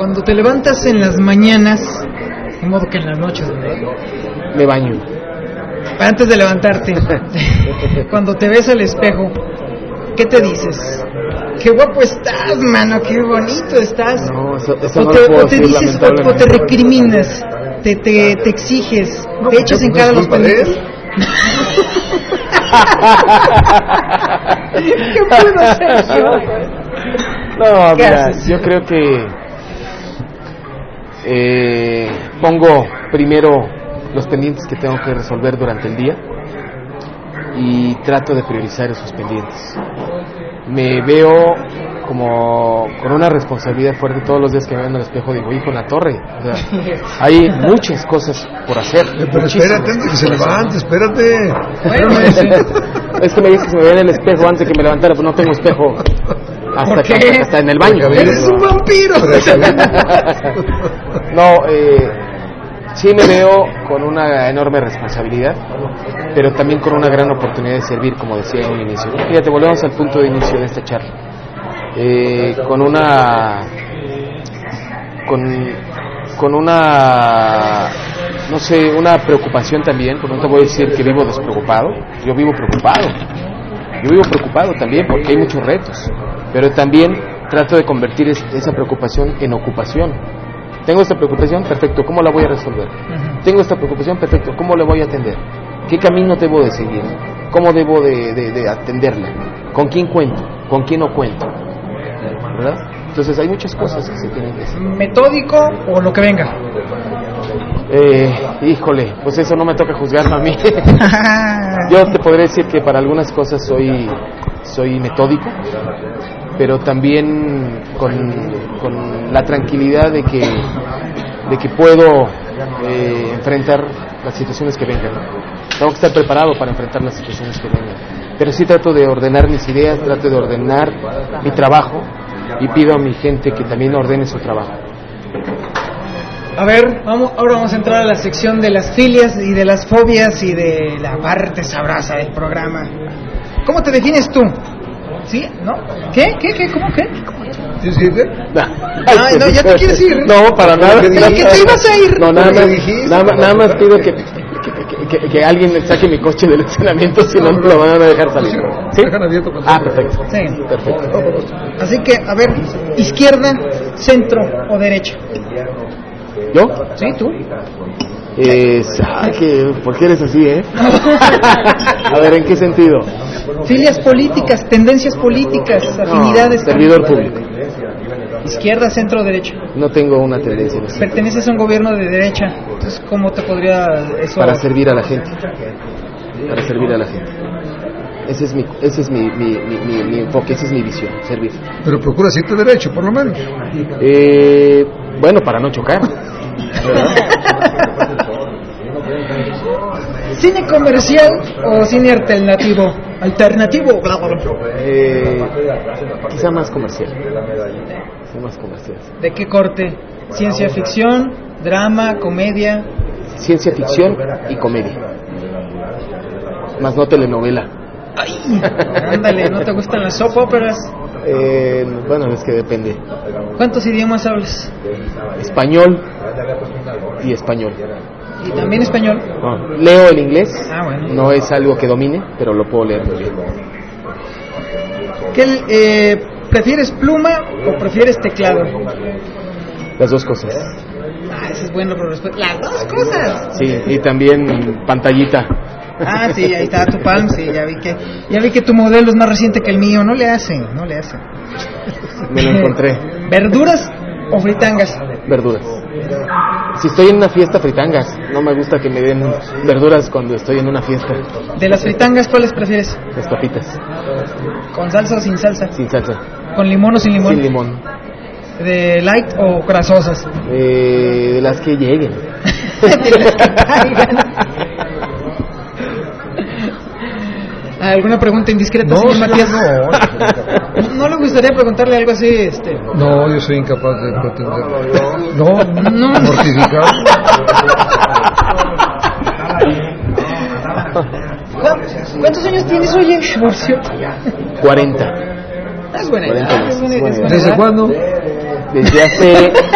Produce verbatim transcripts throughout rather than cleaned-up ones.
Cuando te levantas en las mañanas, de modo que en las noches, ¿verdad? Me baño. Antes de levantarte, cuando te ves al espejo, ¿qué te dices? Qué guapo estás, mano, qué bonito estás. No, eso, eso o, no te, lo puedo o te decir, dices, o, o te recriminas, te, te, te exiges, no, te echas en cara los pendientes. ¿Qué puedo hacer yo? No, mira, yo creo que eh, pongo primero los pendientes que tengo que resolver durante el día y trato de priorizar esos pendientes. Me veo como con una responsabilidad fuerte todos los días que me veo en el espejo. Digo, hijo, en la torre, o sea, hay muchas cosas por hacer. Pero espérate antes que se levante, espérate. Bueno, es que me dices que se me vea en el espejo antes de que me levantara, pues no tengo espejo hasta, que, hasta en el baño. ¡Eres un vampiro! No, eh, sí me veo con una enorme responsabilidad, pero también con una gran oportunidad de servir, como decía en un inicio. Fíjate, volvemos al punto de inicio de esta charla. Eh, con una con, con una no sé, una preocupación también, porque no te voy a decir que vivo despreocupado, yo vivo preocupado, yo vivo preocupado también porque hay muchos retos, pero también trato de convertir es, esa preocupación en ocupación. Tengo esta preocupación, perfecto, ¿cómo la voy a resolver? Uh-huh. Tengo esta preocupación, perfecto, ¿cómo la voy a atender? ¿Qué camino debo de seguir? ¿Cómo debo de, de, de atenderla? ¿Con quién cuento? ¿Con quién no cuento? ¿Verdad? Entonces hay muchas cosas que se tienen que hacer. ¿Metódico o lo que venga? Eh, híjole, pues eso no me toca juzgarlo a mí. Yo te podría decir que para algunas cosas soy soy metódico, pero también con, con la tranquilidad de que de que puedo eh, enfrentar las situaciones que vengan. Tengo que estar preparado para enfrentar las situaciones que vengan. Pero sí trato de ordenar mis ideas, trato de ordenar mi trabajo y pido a mi gente que también ordene su trabajo. A ver, vamos, ahora vamos a entrar a la sección de las filias y de las fobias y de la parte sabrosa del programa. ¿Cómo te defines tú? ¿Sí? ¿No? ¿Qué? ¿Qué? ¿Qué? ¿Cómo? ¿Qué? ¿Tienes que irte? No. Ay, no, ya te quieres ir. No, para nada. ¿Te, te, te ibas a ir? No, nada más, nada, nada más pido que, que, que, que alguien me saque mi coche del estacionamiento, si no, no lo van a dejar salir. ¿Sí? Ah, perfecto. Sí. Perfecto. Así que, a ver, izquierda, centro o derecha. ¿Yo? Sí, tú. Eh, que, ¿por qué eres así, eh? A ver, ¿en qué sentido? Filias políticas, tendencias políticas, afinidades. No, servidor público. Izquierda, centro o derecha. No tengo una tendencia. Perteneces a un gobierno de derecha. Entonces, ¿cómo te podría eso? Para servir a la gente. Para servir a la gente. Ese es mi, ese es mi, mi, mi, mi, mi enfoque, esa es mi visión, servir. Pero procura siete derecho, por lo menos. Eh, bueno, para no chocar. ¿Cine comercial o cine alternativo? Alternativo. Eh, quizá más comercial. Quizá más comercial. ¿De qué corte? ¿Ciencia ficción, drama, comedia? Ciencia ficción y comedia. Más no telenovela. Ay, ándale, ¿no te gustan las soap operas? Eh, bueno, es que depende. ¿Cuántos idiomas hablas? Español y español. ¿Y también español? No, leo el inglés. Ah, bueno. No es algo que domine, pero lo puedo leer muy bien. ¿Qué, eh, ¿Prefieres pluma o prefieres teclado? Las dos cosas. Ah, eso es bueno, pero respuesta. Las dos cosas. Sí, y también pantallita. Ah, sí, ahí está tu Palm, sí, ya vi que ya vi que tu modelo es más reciente que el mío, no le hacen, no le hacen. Me lo encontré. ¿Verduras o fritangas? Verduras. Si estoy en una fiesta, fritangas. No me gusta que me den verduras cuando estoy en una fiesta. ¿De las fritangas cuáles prefieres? Las papitas. ¿Con salsa o sin salsa? Sin salsa. ¿Con limón o sin limón? Sin limón. ¿De light o grasosas? Eh, de las que lleguen. De las que caigan. ¿Alguna pregunta indiscreta, no, señor sí, Matías? No, no. ¿No le gustaría preguntarle algo así? Este... No, yo soy incapaz de pretender. No, no. Mortificado. ¿Cuántos años tienes, oye? Por cierto. cuarenta. Es buena edad. cuarenta. Es buena, es buena ¿Desde edad. cuándo? Desde hace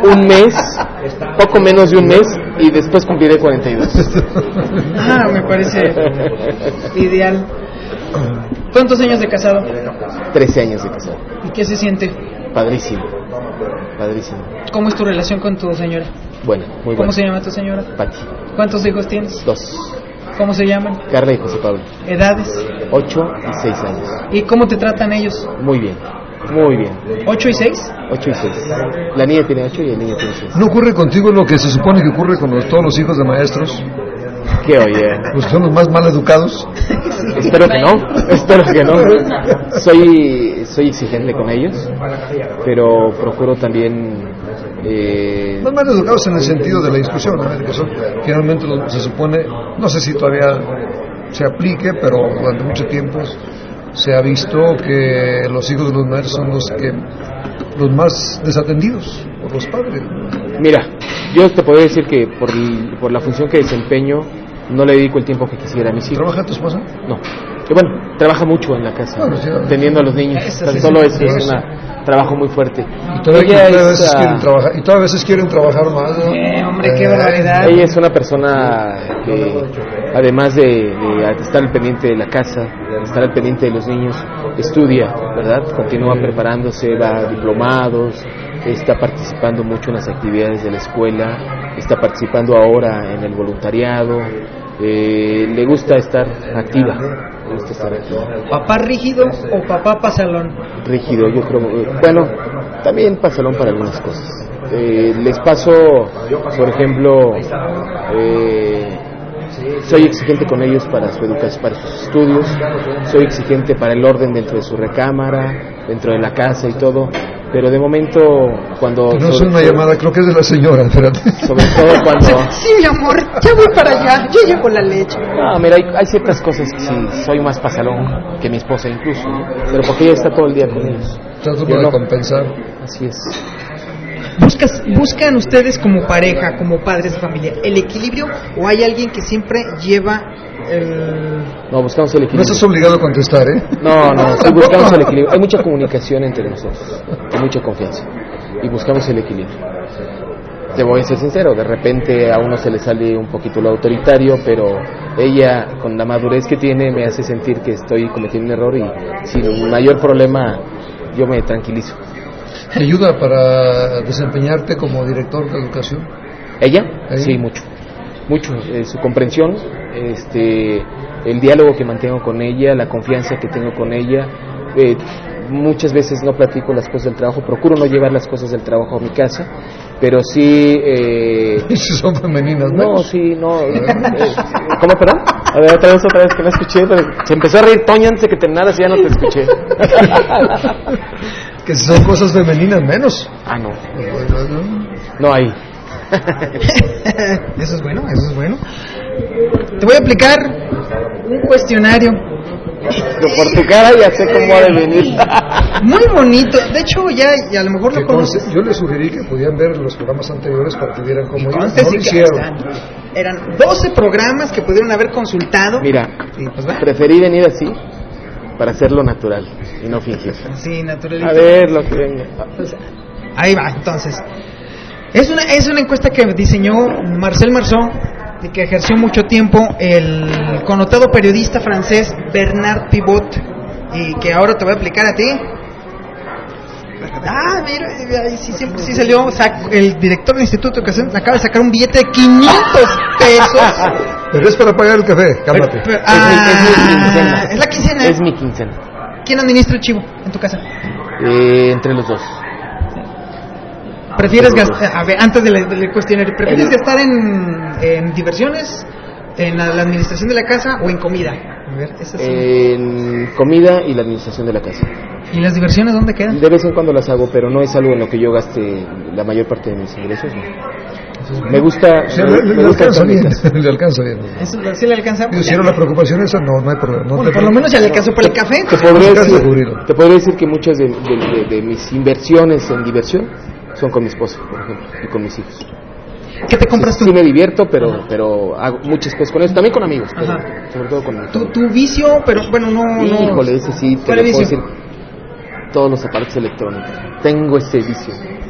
un mes, poco menos de un mes, y después cumpliré cuarenta y dos. Ah, me parece ideal. ¿Cuántos años de casado? trece años de casado. ¿Y qué se siente? Padrísimo, padrísimo. ¿Cómo es tu relación con tu señora? Bueno, muy ¿Cómo bueno. se llama tu señora? Pati. ¿Cuántos hijos tienes? Dos. ¿Cómo se llaman? Carla y José Pablo. ¿Edades? Ocho y seis años. ¿Y cómo te tratan ellos? Muy bien, muy bien. ¿Ocho y seis? Ocho y seis. La niña tiene ocho y el niño tiene seis. ¿No ocurre contigo lo que se supone que ocurre con los- todos los hijos de maestros? ¿Qué oye? Los que son los más mal educados. Espero que no, espero que no. Soy, soy exigente con ellos, pero procuro también... Eh, Los mal educados en el sentido de la discusión, ¿no? Que son, finalmente lo- se supone, no sé si todavía se aplique, pero durante mucho tiempo se ha visto que los hijos de los maestros son los que los más desatendidos por los padres. mira, yo te puedo decir que por, el- por la función que desempeño, no le dedico el tiempo que quisiera a mis hijos. ¿Trabaja tu esposa? No. Que bueno, trabaja mucho en la casa, Bueno, sí, teniendo a los niños. Eso Tan sí, solo sí, eso sí, es eso. un trabajo muy fuerte. Y todavía, Ella y todavía es, veces ah, quieren trabajar, y todavía veces quieren trabajar más, ¿no? Eh, hombre, qué Eh, barbaridad. Ella es una persona que, además de, de estar al pendiente de la casa, de estar al pendiente de los niños, estudia, ¿verdad? Continúa preparándose, va a diplomados, está participando mucho en las actividades de la escuela, está participando ahora en el voluntariado, eh, le gusta estar activa, le gusta estar activa. ¿Papá rígido o papá pasalón? Rígido, yo creo, eh, bueno, también pasalón para algunas cosas. Eh, les paso, por ejemplo, eh, soy exigente con ellos para su educación, para sus estudios, soy exigente para el orden dentro de su recámara, dentro de la casa y todo, pero de momento cuando... No es sobre- una llamada, creo que es de la señora, espérate. Sobre todo cuando... Sí, mi amor, ya voy para allá, yo llevo la leche. No, mira, hay, hay ciertas cosas que sí, soy más pasalón que mi esposa incluso, ¿no? Pero porque ella está todo el día con ellos. Trato Yo de no. compensar. Así es. ¿Buscas, ¿Buscan ustedes como pareja, como padres de familia, el equilibrio o hay alguien que siempre lleva el... No, buscamos el No equilibrio. estás obligado a contestar, ¿eh? No, no, sí Tampoco. buscamos el equilibrio. Hay mucha comunicación entre nosotros, hay mucha confianza y buscamos el equilibrio. Te voy a ser sincero, de repente a uno se le sale un poquito lo autoritario, pero ella, con la madurez que tiene, me hace sentir que estoy cometiendo un error y sin mayor problema yo me tranquilizo. ¿Te ayuda para desempeñarte como director de educación? ¿Ella? ¿Ella? Sí, mucho. Mucho. Eh, su comprensión, este, el diálogo que mantengo con ella, la confianza que tengo con ella. Eh, muchas veces no platico las cosas del trabajo, procuro no llevar las cosas del trabajo a mi casa, pero sí... Eh, Si son femeninas, no, ¿no? sí, no. eh, eh, ¿Cómo, perdón? A ver, otra vez, otra vez que no escuché. Pero se empezó a reír Toño antes de que terminaras y ya no te escuché. Que si son cosas femeninas, menos. Ah, no. No hay. Eso es bueno, eso es bueno. Te voy a aplicar un cuestionario Pero por tu cara ya sé cómo ha de venir. muy bonito. De hecho, ya y a lo mejor Que lo conoces. conste, yo les sugerí que podían ver los programas anteriores para que vieran cómo iba. Conste, No sí lo que hicieron. están. Eran doce programas que pudieron haber consultado. Mira, Sí, pues va. preferí venir así para hacerlo natural y no fingir. Sí, naturalista. A ver lo que venga. Ahí va, entonces. Es una, es una encuesta que diseñó Marcel Marceau y que ejerció mucho tiempo el connotado periodista francés Bernard Pivot y que ahora te voy a aplicar a ti. Ah, mira, ahí sí, siempre sí salió. Sac- el director del Instituto de Educación acaba de sacar un billete de quinientos pesos. Pero es para pagar el café, cálmate. Pero- Es mi- es mi ah, quincena. es la quincena. Es mi quincena. ¿Quién administra el chivo en tu casa? Eh, entre los dos. ¿Prefieres Entre los gastar, a ver, antes del, del cuestionario, ¿prefieres El- gastar en, en diversiones, en la, la administración de la casa o en comida? A ver, esa sí. En comida y la administración de la casa. ¿Y las diversiones dónde quedan? De vez en cuando las hago, pero no es algo en lo que yo gaste la mayor parte de mis ingresos. ¿no? Me gusta, O sea, me, le, le me gusta alcanza estar en mi bien, casa. le alcanza bien. ¿Eso sí le alcanza? Digo, si era la preocupación esa, no, no hay problema. No Bueno, te por lo menos ya le alcanzó para el café. Te podría, Casi decir, cubrirlo. te podría decir que muchas de, de- de- de mis inversiones en diversión son con mi esposa, por ejemplo, y con mis hijos. ¿Qué te compras Sí, tú? sí me divierto, pero pero hago muchas cosas con eso, también con amigos, pero Ajá. sobre todo con Tu, tu vicio, pero bueno, no... no Híjole, ese sí, te ¿Cuál lo puedo vicio? decir. Todos los aparatos electrónicos. Tengo ese vicio.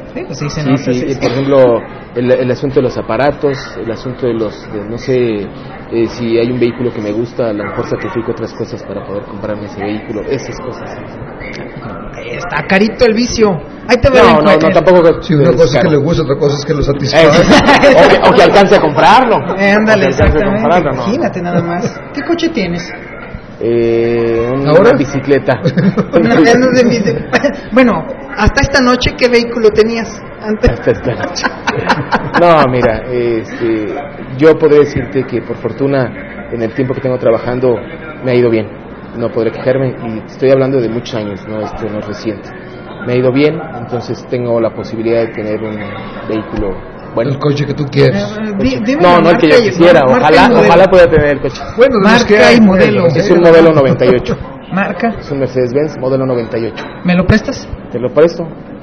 Sí, pues sí, se Sí, nota, sí, sí, y sí. por ejemplo, el, el asunto de los aparatos, el asunto de los, de, no sé, eh, si hay un vehículo que me gusta, a lo mejor sacrifico otras cosas para poder comprarme ese vehículo, esas cosas. Ahí está carito el vicio. Ahí te veo. No, no, no, tampoco. Sí, una es cosa es que caro. le gusta, otra cosa es que lo Eh, satisfaga. o, que, o que alcance a comprarlo. Eh, ándale, O que alcance a exactamente. comprarlo, ¿no? Imagínate nada más. ¿Qué coche tienes? Eh, una ¿Ahora? bicicleta. No, ya no sé mi- bueno, hasta esta noche, ¿qué vehículo tenías antes? Hasta esta noche. No, mira, este, yo podría decirte que por fortuna en el tiempo que tengo trabajando me ha ido bien. No podré quejarme y estoy hablando de muchos años, no esto no es reciente. Me ha ido bien, entonces tengo la posibilidad de tener un vehículo bueno. El coche que tú quieres. Eh, di- dime No, la no el que marca yo y- quisiera, marca y ojalá, modelo. ojalá pueda tener el coche. Bueno, de los Marca que hay, y modelo. bueno, Es un modelo noventa y ocho, Marca, es un Mercedes-Benz modelo noventa y ocho. ¿me lo prestas? ¿Te lo presto?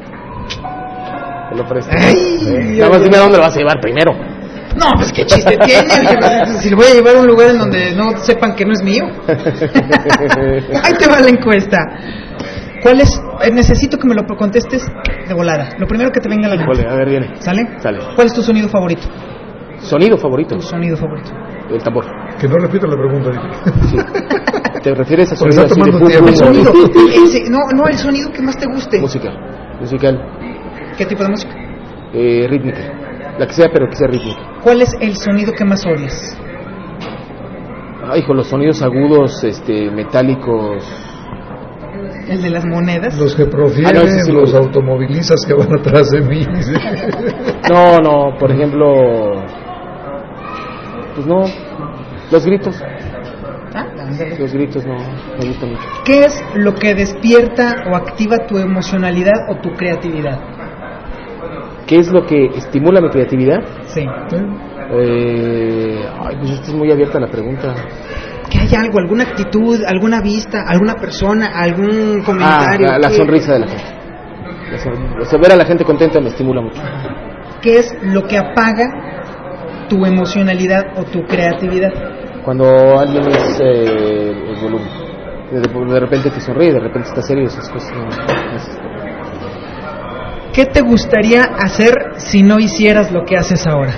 Te lo presto. Ay, Eh, Dios Nada más dime mío. a dónde lo vas a llevar primero. No, pues qué chiste tiene. Oye, pues, si lo voy a llevar a un lugar en donde no sepan que no es mío. Ahí te va la encuesta. ¿Cuál es? eh, necesito que me lo contestes de volada. Lo primero que te venga a la Híjole, mente. a ver, viene. ¿Sale? Sale. ¿Cuál es tu sonido favorito? Sonido favorito, Tu sonido favorito. el tambor. Que no repita la pregunta. Dije. Sí. ¿Te refieres a Porque sonido está así de tomando pum, tiempo. pum, El sonido. o- Ese, no, no, el sonido que más te guste. Música, musical, ¿Qué tipo de música? eh, rítmica, la que sea, pero que sea rítmica. ¿Cuál es el sonido que más odias? Ay, hijo, los sonidos agudos, este, metálicos. ¿El de las monedas? Los que profieren, Ah, no, ese sí lo los uso. automovilistas que van atrás de mí. No, no, por ejemplo, pues no, los gritos, Ah, ándale. los gritos no, me gustan mucho. ¿Qué es lo que despierta o activa tu emocionalidad o tu creatividad? ¿Qué es lo que estimula mi creatividad? Sí. Eh, ay, pues esta es muy abierta la pregunta. Que haya algo, alguna actitud, alguna vista, alguna persona, algún Ah, comentario. la, la ¿Qué- sonrisa de la gente. La son- o sea, ver a la gente contenta me estimula mucho. ¿Qué es lo que apaga tu emocionalidad o tu creatividad? Cuando alguien es eh, el volumen. De, de repente te sonríe, de repente está serio, esas cosas no, no es- ¿Qué te gustaría hacer si no hicieras lo que haces ahora?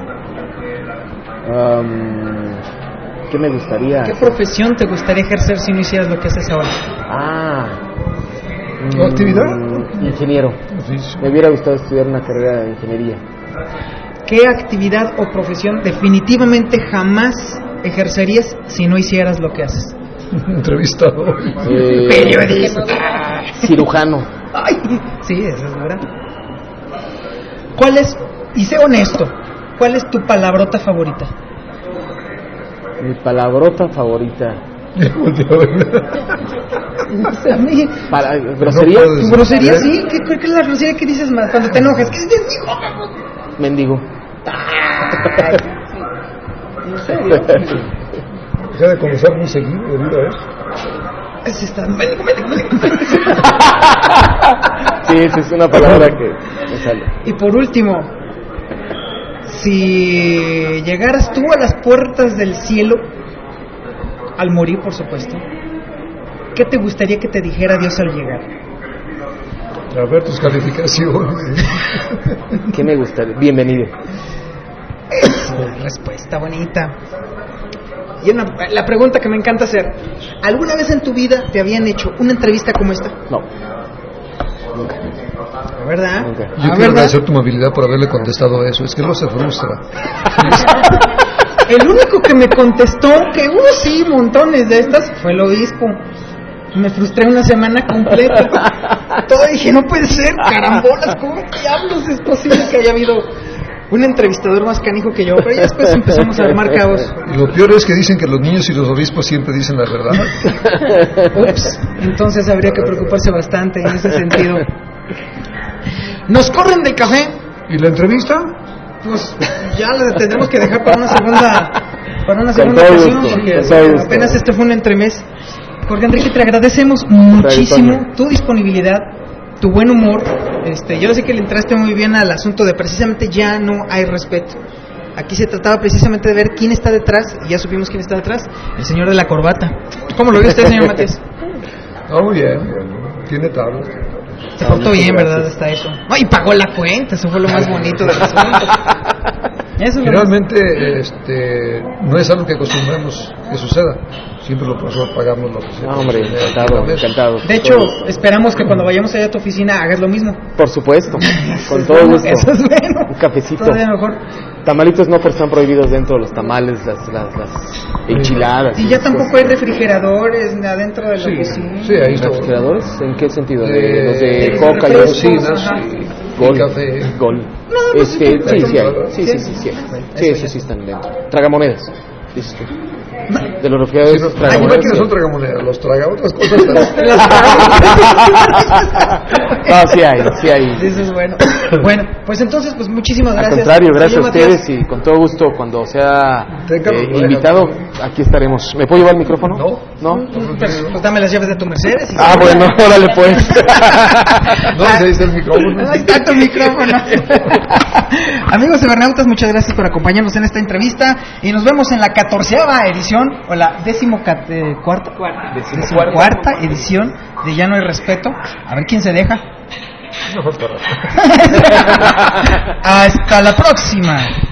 Am, ¿Qué me gustaría? ¿Qué hacer? profesión te gustaría ejercer si no hicieras lo que haces ahora? Ah. ¿O actividad? mm, Ingeniero. Oficio. Me hubiera gustado estudiar una carrera de ingeniería. ¿Qué actividad o profesión definitivamente jamás ejercerías si no hicieras lo que haces? Entrevistado. Eh, Periodista. Cirujano. Ay, sí, eso es verdad. ¿Cuál es, y sé honesto, cuál es tu palabrota favorita? Mi palabrota favorita. No sé, a mí. Para, ¿grosería? No puedes- ¿Tu grosería sí? ¿Qué, qué, qué es la grosería que dices más cuando te enojas? ¿Qué dices? Mendigo. Ay, ¿en serio? Deja de conversar muy seguido, debido a eso. Así está. Médico, médico, médico. Sí, esa es una palabra que me sale. Y por último, si llegaras tú a las puertas del cielo, al morir, por supuesto, ¿qué te gustaría que te dijera Dios al llegar? A ver tus calificaciones. ¿Qué me gustaría? Bienvenido. Respuesta bonita. Y una, la pregunta que me encanta hacer: ¿alguna vez en tu vida te habían hecho una entrevista como esta? No. Nunca. ¿Verdad? Nunca. Yo ¿Ah, quiero verdad? agradecer tu amabilidad por haberle contestado eso. Es que no se frustra. El único que me contestó que, uh, sí, montones de estas, fue el obispo. Me frustré una semana completa. Todo dije, no puede ser, carambolas, ¿cómo diablos es posible que haya habido un entrevistador más canijo que yo? Pero ya después empezamos a armar cabos. Y lo peor es que dicen que los niños y los obispos siempre dicen la verdad. Ups, entonces habría que preocuparse bastante en ese sentido. Nos corren de café. ¿Y la entrevista? Pues ya la tendremos que dejar para una segunda para una Con segunda todo ocasión, gusto, porque con todo gusto. apenas este fue un entremés. Jorge Enrique, te agradecemos muchísimo Antonio. tu disponibilidad, tu buen humor. Este, yo sé que le entraste muy bien al asunto de precisamente ya no hay respeto. Aquí se trataba precisamente de ver quién está detrás, y ya supimos quién está detrás, el señor de la corbata. ¿Cómo lo ve usted, señor Matías? Ah, muy bien. Tiene tablas. Se portó bien, ¿verdad? Hasta eso. No, y pagó la cuenta, eso fue lo más bonito del asunto. Eso es Finalmente, este, no es algo que acostumbramos que suceda. Siempre lo nosotros pagamos lo que sea. No, hombre, encantado, encantado. De hecho, esperamos que cuando vayamos allá a tu oficina hagas lo mismo. Por supuesto, con todo gusto. Eso es bueno. Un cafecito. Todavía mejor. Tamalitos no, porque están prohibidos dentro los tamales, las, las, las enchiladas. Y ya tampoco hay refrigeradores ni adentro de la Sí, oficina. sí, ahí está. ¿Refrigeradores? ¿En qué sentido? ¿De, De- los de de coca y refrescos, cocinas? ajá. Gol, café. Gol. pues Este, sí, sí, sí, hay. sí, sí, sí. sí, sí, hay. Sí, Eso eso ya. sí están dentro. Tragamonedas, dices tú. De los Sí, refrigeradores, no, tragamonedas. aquí no son tragamonedas, los traga otras cosas. No, sí hay, sí hay. Eso es bueno. Bueno, pues entonces, pues muchísimas Al gracias. contrario, gracias Oye, a ustedes Matías, y con todo gusto cuando sea Tenga, eh, bueno, invitado, aquí estaremos. ¿Me puedo llevar el micrófono? No. ¿No? Pues, pues dame las llaves de tu Mercedes. Y Ah, bueno, órale pues. No, ahí está el micrófono. Ahí está tu micrófono. Amigos cibernautas, muchas gracias por acompañarnos en esta entrevista y nos vemos en la catorceava edición o la décimo cat- eh, cuarta, décimo cuarta edición de Ya no hay respeto. A ver quién se deja. No falta nada. Hasta la próxima.